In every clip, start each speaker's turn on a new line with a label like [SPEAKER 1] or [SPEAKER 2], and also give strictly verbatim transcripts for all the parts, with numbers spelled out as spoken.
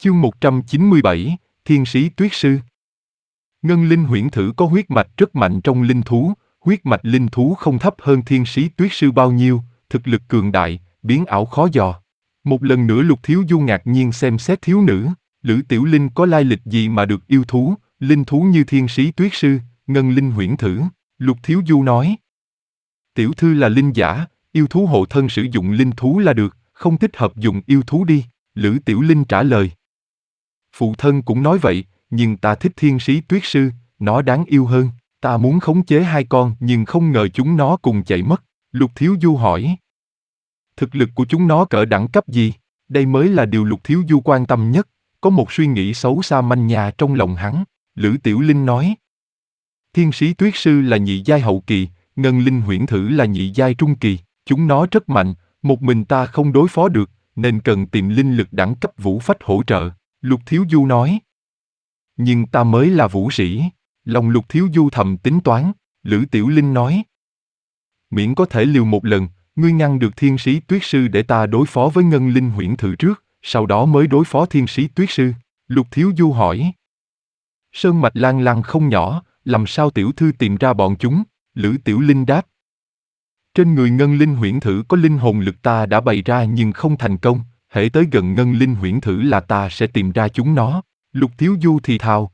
[SPEAKER 1] Chương một trăm chín mươi bảy, Thiên sĩ Tuyết Sư. Ngân linh huyễn thử có huyết mạch rất mạnh trong linh thú, huyết mạch linh thú không thấp hơn thiên sĩ Tuyết Sư bao nhiêu, thực lực cường đại, biến ảo khó dò. Một lần nữa Lục Thiếu Du ngạc nhiên xem xét thiếu nữ, Lữ Tiểu Linh có lai lịch gì mà được yêu thú, linh thú như thiên sĩ Tuyết Sư, ngân linh huyễn thử. Lục Thiếu Du nói: tiểu thư là linh giả, yêu thú hộ thân sử dụng linh thú là được, không thích hợp dùng yêu thú đi. Lữ Tiểu Linh trả lời: phụ thân cũng nói vậy, nhưng ta thích thiên sĩ Tuyết Sư, nó đáng yêu hơn. Ta muốn khống chế hai con nhưng không ngờ chúng nó cùng chạy mất. Lục Thiếu Du hỏi: thực lực của chúng nó cỡ đẳng cấp gì? Đây mới là điều Lục Thiếu Du quan tâm nhất. Có một suy nghĩ xấu xa manh nha trong lòng hắn. Lữ Tiểu Linh nói: thiên sĩ Tuyết Sư là nhị giai hậu kỳ, ngân linh huyễn thử là nhị giai trung kỳ. Chúng nó rất mạnh, một mình ta không đối phó được, nên cần tìm linh lực đẳng cấp vũ phách hỗ trợ. Lục Thiếu Du nói: nhưng ta mới là vũ sĩ. Lòng Lục Thiếu Du thầm tính toán. Lữ Tiểu Linh nói: miễn có thể liều một lần, ngươi ngăn được thiên sĩ Tuyết Sư để ta đối phó với ngân linh huyễn thử trước, sau đó mới đối phó thiên sĩ Tuyết Sư. Lục Thiếu Du hỏi: sơn mạch lan lan không nhỏ, làm sao tiểu thư tìm ra bọn chúng? Lữ Tiểu Linh đáp: trên người ngân linh huyễn thử có linh hồn lực ta đã bày ra nhưng không thành công, hễ tới gần ngân linh huyễn thử là ta sẽ tìm ra chúng nó. Lục Thiếu Du thì thào.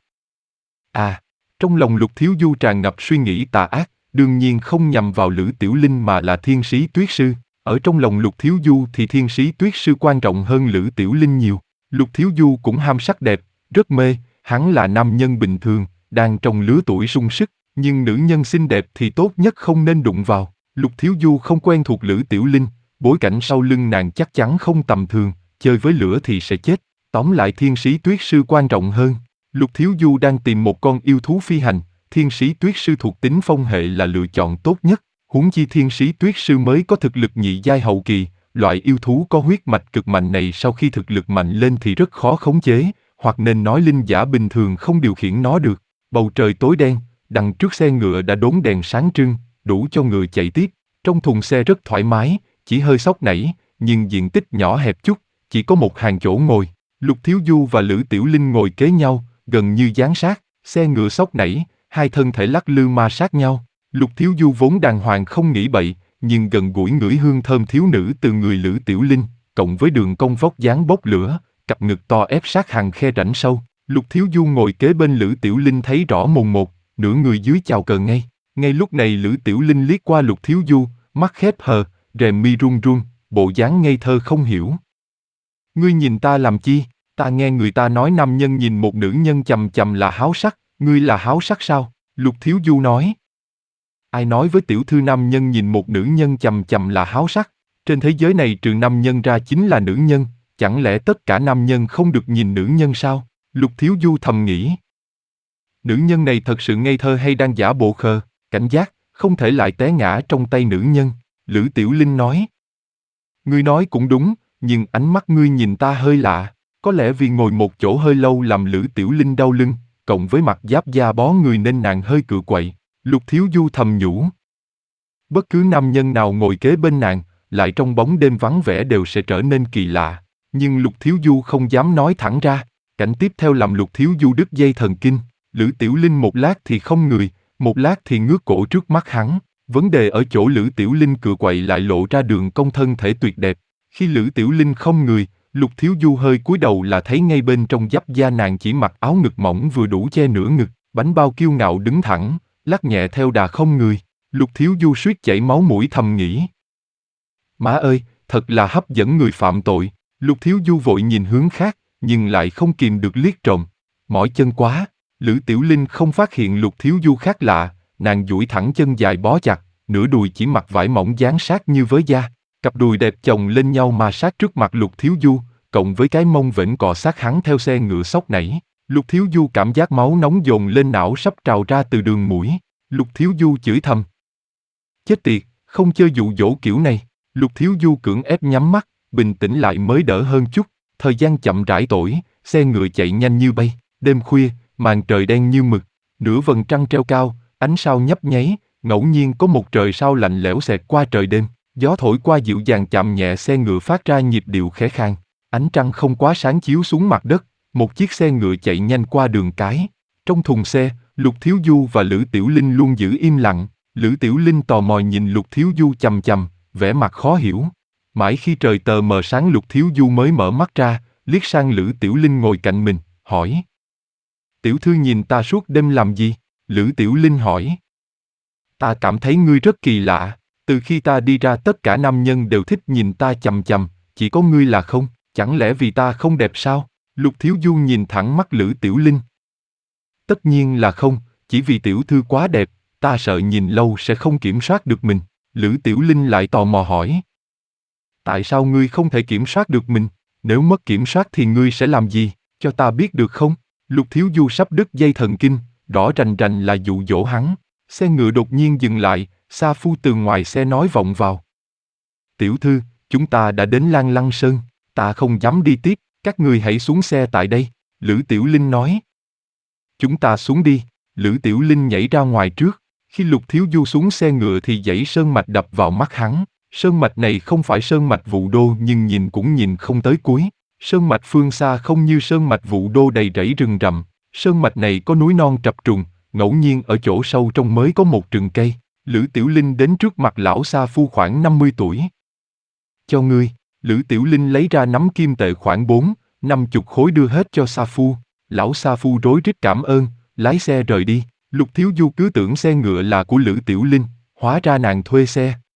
[SPEAKER 1] À, trong lòng Lục Thiếu Du tràn ngập suy nghĩ tà ác, đương nhiên không nhằm vào Lữ Tiểu Linh mà là thiên sĩ Tuyết Sư. Ở trong lòng Lục Thiếu Du thì thiên sĩ Tuyết Sư quan trọng hơn Lữ Tiểu Linh nhiều. Lục Thiếu Du cũng ham sắc đẹp, rất mê, hắn là nam nhân bình thường, đang trong lứa tuổi sung sức, nhưng nữ nhân xinh đẹp thì tốt nhất không nên đụng vào. Lục Thiếu Du không quen thuộc Lữ Tiểu Linh, bối cảnh sau lưng nàng chắc chắn không tầm thường, chơi với lửa thì sẽ chết. Tóm lại thiên sĩ Tuyết Sư quan trọng hơn. Lục Thiếu Du đang tìm một con yêu thú phi hành, thiên sĩ Tuyết Sư thuộc tính phong hệ là lựa chọn tốt nhất. Huống chi thiên sĩ Tuyết Sư mới có thực lực nhị giai hậu kỳ, loại yêu thú có huyết mạch cực mạnh này sau khi thực lực mạnh lên thì rất khó khống chế, hoặc nên nói linh giả bình thường không điều khiển nó được. Bầu trời tối đen, đằng trước xe ngựa đã đốn đèn sáng trưng, đủ cho ngựa chạy tiếp. Trong thùng xe rất thoải mái, chỉ hơi sóc nảy, nhưng diện tích nhỏ hẹp chút, chỉ có một hàng chỗ ngồi. Lục Thiếu Du và Lữ Tiểu Linh ngồi kế nhau, gần như dán sát, xe ngựa sóc nảy, hai thân thể lắc lư ma sát nhau. Lục Thiếu Du vốn đàng hoàng không nghĩ bậy, nhưng gần gũi ngửi hương thơm thiếu nữ từ người Lữ Tiểu Linh, cộng với đường cong vóc dáng bốc lửa, cặp ngực to ép sát hàng khe rãnh sâu. Lục Thiếu Du ngồi kế bên Lữ Tiểu Linh thấy rõ mồn một, nửa người dưới chào cờ ngay. Ngay lúc này Lữ Tiểu Linh liếc qua Lục Thiếu Du, mắt khép hờ, rèm mi run run, bộ dáng ngây thơ không hiểu. Ngươi nhìn ta làm chi? Ta nghe người ta nói nam nhân nhìn một nữ nhân chằm chằm là háo sắc, ngươi là háo sắc sao? Lục Thiếu Du nói. Ai nói với tiểu thư nam nhân nhìn một nữ nhân chằm chằm là háo sắc? Trên thế giới này trừ nam nhân ra chính là nữ nhân, chẳng lẽ tất cả nam nhân không được nhìn nữ nhân sao? Lục Thiếu Du thầm nghĩ. Nữ nhân này thật sự ngây thơ hay đang giả bộ khờ, cảnh giác, không thể lại té ngã trong tay nữ nhân. Lữ Tiểu Linh nói. Ngươi nói cũng đúng, nhưng ánh mắt ngươi nhìn ta hơi lạ. Có lẽ vì ngồi một chỗ hơi lâu làm Lữ Tiểu Linh đau lưng, cộng với mặt giáp da bó người nên nàng hơi cựa quậy. Lục Thiếu Du thầm nhủ. Bất cứ nam nhân nào ngồi kế bên nàng, lại trong bóng đêm vắng vẻ đều sẽ trở nên kỳ lạ. Nhưng Lục Thiếu Du không dám nói thẳng ra. Cảnh tiếp theo làm Lục Thiếu Du đứt dây thần kinh. Lữ Tiểu Linh một lát thì không người, một lát thì ngước cổ trước mắt hắn. Vấn đề ở chỗ Lữ Tiểu Linh cựa quậy lại lộ ra đường cong thân thể tuyệt đẹp. Khi Lữ Tiểu Linh không người, Lục Thiếu Du hơi cúi đầu là thấy ngay bên trong giáp da nàng chỉ mặc áo ngực mỏng vừa đủ che nửa ngực, bánh bao kiêu ngạo đứng thẳng, lắc nhẹ theo đà không người. Lục Thiếu Du suýt chảy máu mũi thầm nghĩ. Má ơi, thật là hấp dẫn người phạm tội. Lục Thiếu Du vội nhìn hướng khác, nhưng lại không kìm được liếc trộm. Mỏi chân quá. Lữ Tiểu Linh không phát hiện Lục Thiếu Du khác lạ, nàng duỗi thẳng chân dài bó chặt, nửa đùi chỉ mặc vải mỏng dán sát như với da. Cặp đùi đẹp chồng lên nhau mà sát trước mặt Lục Thiếu Du, cộng với cái mông vểnh cọ sát hắn theo xe ngựa sóc nảy. Lục Thiếu Du cảm giác máu nóng dồn lên não sắp trào ra từ đường mũi. Lục Thiếu Du chửi thầm. Chết tiệt, không chơi dụ dỗ kiểu này. Lục Thiếu Du cưỡng ép nhắm mắt, bình tĩnh lại mới đỡ hơn chút. Thời gian chậm rãi trôi, xe ngựa chạy nhanh như bay. Đêm khuya, màn trời đen như mực, nửa vầng trăng treo cao, ánh sao nhấp nháy, ngẫu nhiên có một trời sao lạnh lẽo xẹt qua trời đêm. Gió thổi qua dịu dàng chạm nhẹ xe ngựa phát ra nhịp điệu khẽ khàng. Ánh trăng không quá sáng chiếu xuống mặt đất, Một chiếc xe ngựa chạy nhanh qua đường cái. Trong thùng xe, Lục Thiếu Du và Lữ Tiểu Linh luôn giữ im lặng. Lữ Tiểu Linh tò mò nhìn Lục Thiếu Du chằm chằm, vẻ mặt khó hiểu. Mãi khi trời tờ mờ sáng Lục Thiếu Du mới mở mắt ra, liếc sang Lữ Tiểu Linh ngồi cạnh mình, hỏi. Tiểu thư nhìn ta suốt đêm làm gì? Lữ Tiểu Linh hỏi. Ta cảm thấy ngươi rất kỳ lạ, từ khi ta đi ra tất cả nam nhân đều thích nhìn ta chằm chằm, chỉ có ngươi là không, chẳng lẽ vì ta không đẹp sao? Lục Thiếu Du nhìn thẳng mắt Lữ Tiểu Linh. Tất nhiên là không, chỉ vì tiểu thư quá đẹp, ta sợ nhìn lâu sẽ không kiểm soát được mình. Lữ Tiểu Linh lại tò mò hỏi. Tại sao ngươi không thể kiểm soát được mình? Nếu mất kiểm soát thì ngươi sẽ làm gì? Cho ta biết được không? Lục Thiếu Du sắp đứt dây thần kinh, rõ rành rành là dụ dỗ hắn. Xe ngựa đột nhiên dừng lại, Sa Phu từ ngoài xe nói vọng vào. Tiểu thư, chúng ta đã đến Lan Lăng Sơn, ta không dám đi tiếp, các ngươi hãy xuống xe tại đây. Lữ Tiểu Linh nói. Chúng ta xuống đi. Lữ Tiểu Linh nhảy ra ngoài trước. Khi Lục Thiếu Du xuống xe ngựa thì dãy sơn mạch đập vào mắt hắn. Sơn mạch này không phải sơn mạch Vũ Đô nhưng nhìn cũng nhìn không tới cuối. Sơn mạch phương xa không như sơn mạch Vũ Đô đầy rẫy rừng rậm. Sơn mạch này có núi non trập trùng, ngẫu nhiên ở chỗ sâu trong mới có một rừng cây. Lữ Tiểu Linh đến trước mặt lão Sa Phu khoảng năm mươi tuổi. Cho ngươi. Lữ Tiểu Linh lấy ra nắm kim tệ khoảng bốn, năm chục khối đưa hết cho Sa Phu. Lão Sa Phu rối rít cảm ơn, lái xe rời đi. Lục Thiếu Du cứ tưởng xe ngựa là của Lữ Tiểu Linh, hóa ra nàng thuê xe.